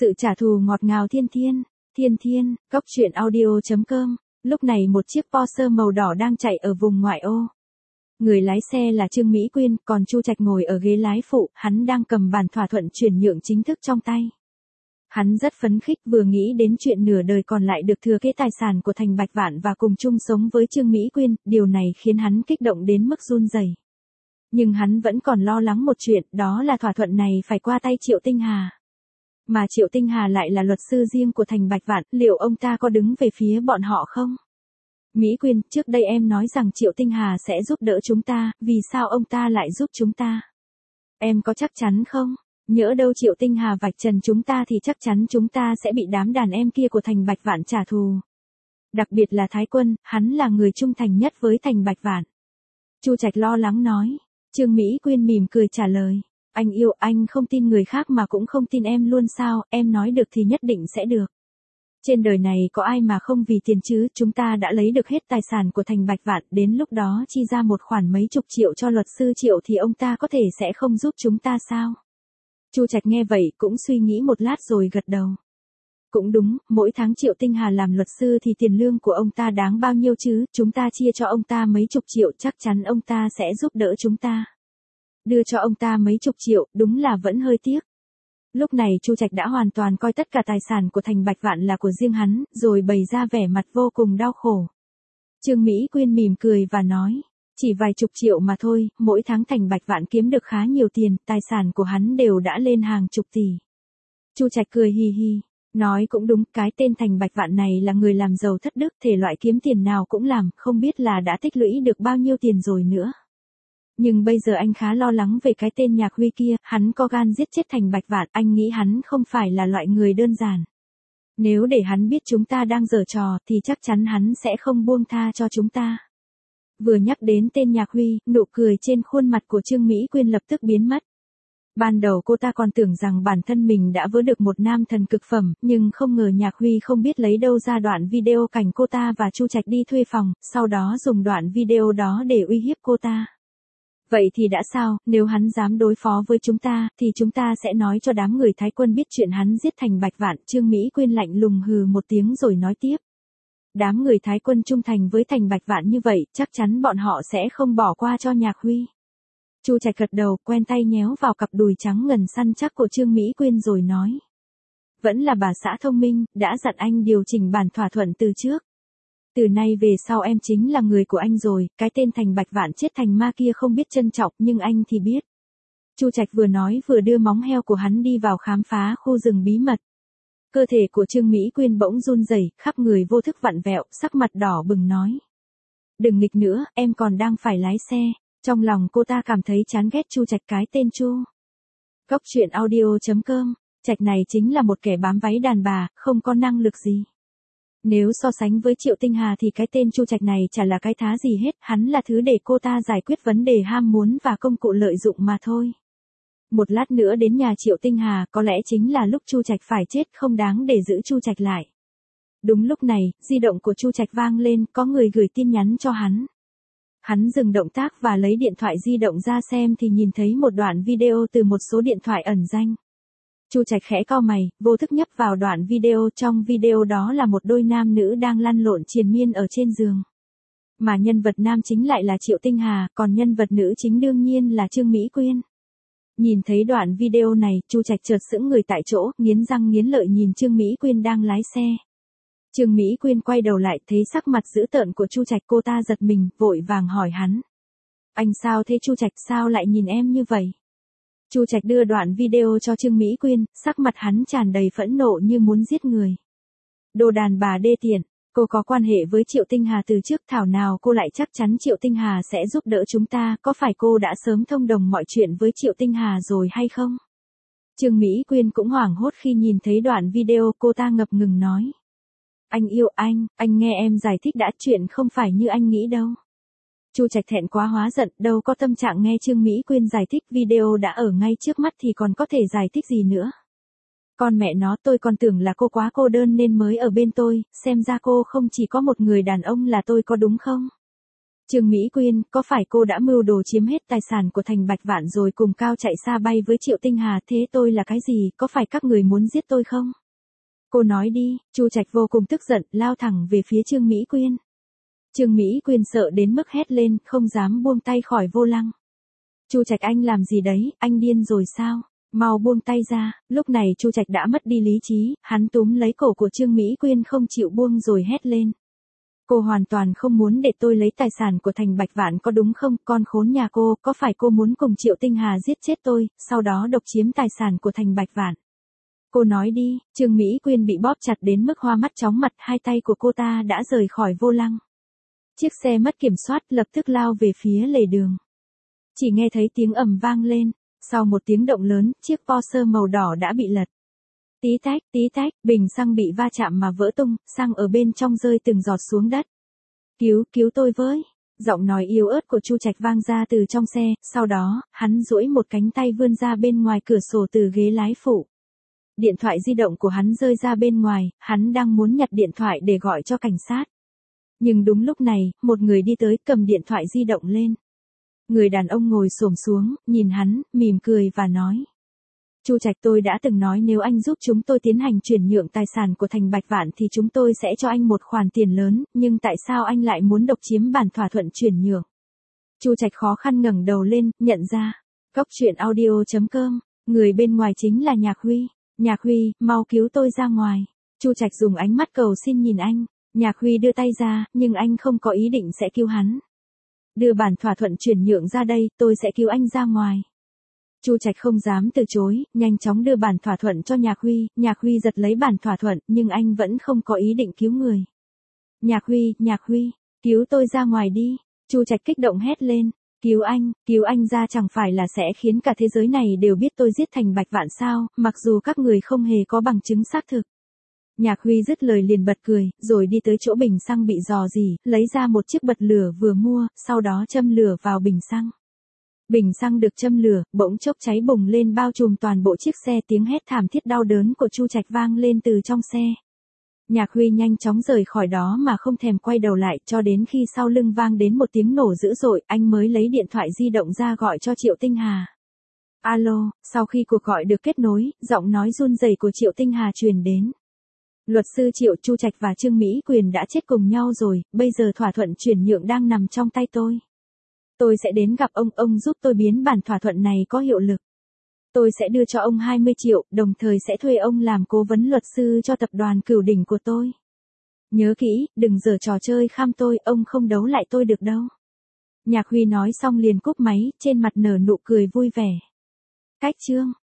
Sự trả thù ngọt ngào thiên thiên, thiên thiên, góc truyện audio.com, lúc này một chiếc Porsche màu đỏ đang chạy ở vùng ngoại ô. Người lái xe là Trương Mỹ Quyên, còn Chu Trạch ngồi ở ghế lái phụ, hắn đang cầm bản thỏa thuận chuyển nhượng chính thức trong tay. Hắn rất phấn khích vừa nghĩ đến chuyện nửa đời còn lại được thừa kế tài sản của Thành Bạch Vạn và cùng chung sống với Trương Mỹ Quyên, điều này khiến hắn kích động đến mức run rẩy. Nhưng hắn vẫn còn lo lắng một chuyện, đó là thỏa thuận này phải qua tay Triệu Tinh Hà. Mà Triệu Tinh Hà lại là luật sư riêng của Thành Bạch Vạn, liệu ông ta có đứng về phía bọn họ không? Mỹ Quyên, trước đây em nói rằng Triệu Tinh Hà sẽ giúp đỡ chúng ta, vì sao ông ta lại giúp chúng ta? Em có chắc chắn không? Nhỡ đâu Triệu Tinh Hà vạch trần chúng ta thì chắc chắn chúng ta sẽ bị đám đàn em kia của Thành Bạch Vạn trả thù. Đặc biệt là Thái Quân, hắn là người trung thành nhất với Thành Bạch Vạn. Chu Trạch lo lắng nói. Trương Mỹ Quyên mỉm cười trả lời. Anh yêu, anh không tin người khác mà cũng không tin em luôn sao, em nói được thì nhất định sẽ được. Trên đời này có ai mà không vì tiền chứ, chúng ta đã lấy được hết tài sản của Thành Bạch Vạn, đến lúc đó chi ra một khoản mấy chục triệu cho luật sư Triệu thì ông ta có thể sẽ không giúp chúng ta sao? Chu Trạch nghe vậy cũng suy nghĩ một lát rồi gật đầu. Cũng đúng, mỗi tháng Triệu Tinh Hà làm luật sư thì tiền lương của ông ta đáng bao nhiêu chứ, chúng ta chia cho ông ta mấy chục triệu chắc chắn ông ta sẽ giúp đỡ chúng ta. Đưa cho ông ta mấy chục triệu, đúng là vẫn hơi tiếc. Lúc này Chu Trạch đã hoàn toàn coi tất cả tài sản của Thành Bạch Vạn là của riêng hắn, rồi bày ra vẻ mặt vô cùng đau khổ. Trương Mỹ Quyên mỉm cười và nói, chỉ vài chục triệu mà thôi, mỗi tháng Thành Bạch Vạn kiếm được khá nhiều tiền, tài sản của hắn đều đã lên hàng chục tỷ. Chu Trạch cười hì hì, nói cũng đúng, cái tên Thành Bạch Vạn này là người làm giàu thất đức, thể loại kiếm tiền nào cũng làm, không biết là đã tích lũy được bao nhiêu tiền rồi nữa. Nhưng bây giờ anh khá lo lắng về cái tên Nhạc Huy kia, hắn có gan giết chết Thành Bạch Vạn, anh nghĩ hắn không phải là loại người đơn giản. Nếu để hắn biết chúng ta đang giở trò thì chắc chắn hắn sẽ không buông tha cho chúng ta. Vừa nhắc đến tên Nhạc Huy, nụ cười trên khuôn mặt của Trương Mỹ Quyên lập tức biến mất. Ban đầu cô ta còn tưởng rằng bản thân mình đã vớ được một nam thần cực phẩm, nhưng không ngờ Nhạc Huy không biết lấy đâu ra đoạn video cảnh cô ta và Chu Trạch đi thuê phòng, sau đó dùng đoạn video đó để uy hiếp cô ta. Vậy thì đã sao, nếu hắn dám đối phó với chúng ta, thì chúng ta sẽ nói cho đám người Thái Quân biết chuyện hắn giết Thành Bạch Vạn. Trương Mỹ Quyên lạnh lùng hừ một tiếng rồi nói tiếp. Đám người Thái Quân trung thành với Thành Bạch Vạn như vậy, chắc chắn bọn họ sẽ không bỏ qua cho Nhạc Huy. Chu Trạch gật đầu, quen tay nhéo vào cặp đùi trắng ngần săn chắc của Trương Mỹ Quyên rồi nói. Vẫn là bà xã thông minh, đã dặn anh điều chỉnh bản thỏa thuận từ trước. Từ nay về sau em chính là người của anh rồi, cái tên Thành Bạch Vạn chết thành ma kia không biết trân trọng, nhưng anh thì biết. Chu Trạch vừa nói vừa đưa móng heo của hắn đi vào khám phá khu rừng bí mật. Cơ thể của Trương Mỹ Quyên bỗng run rẩy, khắp người vô thức vặn vẹo, sắc mặt đỏ bừng nói. Đừng nghịch nữa, em còn đang phải lái xe. Trong lòng cô ta cảm thấy chán ghét Chu Trạch cái tên Chu. Góc truyện audio.com, Trạch này chính là một kẻ bám váy đàn bà, không có năng lực gì. Nếu so sánh với Triệu Tinh Hà thì cái tên Chu Trạch này chả là cái thá gì hết, hắn là thứ để cô ta giải quyết vấn đề ham muốn và công cụ lợi dụng mà thôi. Một lát nữa đến nhà Triệu Tinh Hà, có lẽ chính là lúc Chu Trạch phải chết, không đáng để giữ Chu Trạch lại. Đúng lúc này, di động của Chu Trạch vang lên, có người gửi tin nhắn cho hắn. Hắn dừng động tác và lấy điện thoại di động ra xem thì nhìn thấy một đoạn video từ một số điện thoại ẩn danh. Chu Trạch khẽ cau mày, vô thức nhấp vào đoạn video, trong video đó là một đôi nam nữ đang lăn lộn triền miên ở trên giường. Mà nhân vật nam chính lại là Triệu Tinh Hà, còn nhân vật nữ chính đương nhiên là Trương Mỹ Quyên. Nhìn thấy đoạn video này, Chu Trạch chợt sững người tại chỗ, nghiến răng nghiến lợi nhìn Trương Mỹ Quyên đang lái xe. Trương Mỹ Quyên quay đầu lại, thấy sắc mặt dữ tợn của Chu Trạch, cô ta giật mình, vội vàng hỏi hắn. Anh sao thế Chu Trạch, sao lại nhìn em như vậy? Chu Trạch đưa đoạn video cho Trương Mỹ Quyên, sắc mặt hắn tràn đầy phẫn nộ như muốn giết người. Đồ đàn bà đê tiện, cô có quan hệ với Triệu Tinh Hà từ trước, thảo nào cô lại chắc chắn Triệu Tinh Hà sẽ giúp đỡ chúng ta, có phải cô đã sớm thông đồng mọi chuyện với Triệu Tinh Hà rồi hay không? Trương Mỹ Quyên cũng hoảng hốt khi nhìn thấy đoạn video, cô ta ngập ngừng nói. Anh yêu anh nghe em giải thích đã, chuyện không phải như anh nghĩ đâu. Chu Trạch thẹn quá hóa giận, đâu có tâm trạng nghe Trương Mỹ Quyên giải thích, video đã ở ngay trước mắt thì còn có thể giải thích gì nữa. Con mẹ nó, tôi còn tưởng là cô quá cô đơn nên mới ở bên tôi, xem ra cô không chỉ có một người đàn ông là tôi có đúng không? Trương Mỹ Quyên, có phải cô đã mưu đồ chiếm hết tài sản của Thành Bạch Vạn rồi cùng Cao chạy xa bay với Triệu Tinh Hà, thế tôi là cái gì, có phải các người muốn giết tôi không? Cô nói đi, Chu Trạch vô cùng tức giận, lao thẳng về phía Trương Mỹ Quyên. Trương Mỹ Quyên sợ đến mức hét lên, không dám buông tay khỏi vô lăng. Chu Trạch anh làm gì đấy, anh điên rồi sao? Mau buông tay ra, lúc này Chu Trạch đã mất đi lý trí, hắn túm lấy cổ của Trương Mỹ Quyên không chịu buông rồi hét lên. Cô hoàn toàn không muốn để tôi lấy tài sản của Thành Bạch Vạn có đúng không, con khốn nhà cô, có phải cô muốn cùng Triệu Tinh Hà giết chết tôi, sau đó độc chiếm tài sản của Thành Bạch Vạn? Cô nói đi, Trương Mỹ Quyên bị bóp chặt đến mức hoa mắt chóng mặt, hai tay của cô ta đã rời khỏi vô lăng. Chiếc xe mất kiểm soát lập tức lao về phía lề đường. Chỉ nghe thấy tiếng ầm vang lên, sau một tiếng động lớn, chiếc Porsche màu đỏ đã bị lật. Tí tách, bình xăng bị va chạm mà vỡ tung, xăng ở bên trong rơi từng giọt xuống đất. Cứu tôi với. Giọng nói yếu ớt của Chu Trạch vang ra từ trong xe, sau đó, hắn duỗi một cánh tay vươn ra bên ngoài cửa sổ từ ghế lái phụ. Điện thoại di động của hắn rơi ra bên ngoài, hắn đang muốn nhặt điện thoại để gọi cho cảnh sát. Nhưng đúng lúc này, một người đi tới cầm điện thoại di động lên. Người đàn ông ngồi xổm xuống, nhìn hắn, mỉm cười và nói. Chu Trạch, tôi đã từng nói nếu anh giúp chúng tôi tiến hành chuyển nhượng tài sản của Thành Bạch Vạn thì chúng tôi sẽ cho anh một khoản tiền lớn, nhưng tại sao anh lại muốn độc chiếm bản thỏa thuận chuyển nhượng? Chu Trạch khó khăn ngẩng đầu lên, nhận ra. Cốc truyện audio.com, người bên ngoài chính là Nhạc Huy. Nhạc Huy, mau cứu tôi ra ngoài. Chu Trạch dùng ánh mắt cầu xin nhìn anh. Nhạc Huy đưa tay ra, nhưng anh không có ý định sẽ cứu hắn. Đưa bản thỏa thuận chuyển nhượng ra đây, tôi sẽ cứu anh ra ngoài. Chu Trạch không dám từ chối, nhanh chóng đưa bản thỏa thuận cho Nhạc Huy giật lấy bản thỏa thuận, nhưng anh vẫn không có ý định cứu người. Nhạc Huy, cứu tôi ra ngoài đi. Chu Trạch kích động hét lên, cứu anh ra chẳng phải là sẽ khiến cả thế giới này đều biết tôi giết Thành Bạch Vạn sao, mặc dù các người không hề có bằng chứng xác thực. Nhạc Huy dứt lời liền bật cười, rồi đi tới chỗ bình xăng bị rò rỉ, lấy ra một chiếc bật lửa vừa mua, sau đó châm lửa vào bình xăng. Bình xăng được châm lửa, bỗng chốc cháy bùng lên bao trùm toàn bộ chiếc xe, tiếng hét thảm thiết đau đớn của Chu Trạch vang lên từ trong xe. Nhạc Huy nhanh chóng rời khỏi đó mà không thèm quay đầu lại, cho đến khi sau lưng vang đến một tiếng nổ dữ dội, anh mới lấy điện thoại di động ra gọi cho Triệu Tinh Hà. Alo, sau khi cuộc gọi được kết nối, giọng nói run rẩy của Triệu Tinh Hà truyền đến. Luật sư Triệu, Chu Trạch và Trương Mỹ Quyên đã chết cùng nhau rồi, bây giờ thỏa thuận chuyển nhượng đang nằm trong tay tôi. Tôi sẽ đến gặp ông giúp tôi biến bản thỏa thuận này có hiệu lực. Tôi sẽ đưa cho ông 20 triệu, đồng thời sẽ thuê ông làm cố vấn luật sư cho tập đoàn Cửu Đỉnh của tôi. Nhớ kỹ, đừng giở trò chơi kham tôi, ông không đấu lại tôi được đâu. Nhạc Huy nói xong liền cúp máy, trên mặt nở nụ cười vui vẻ. Cách chương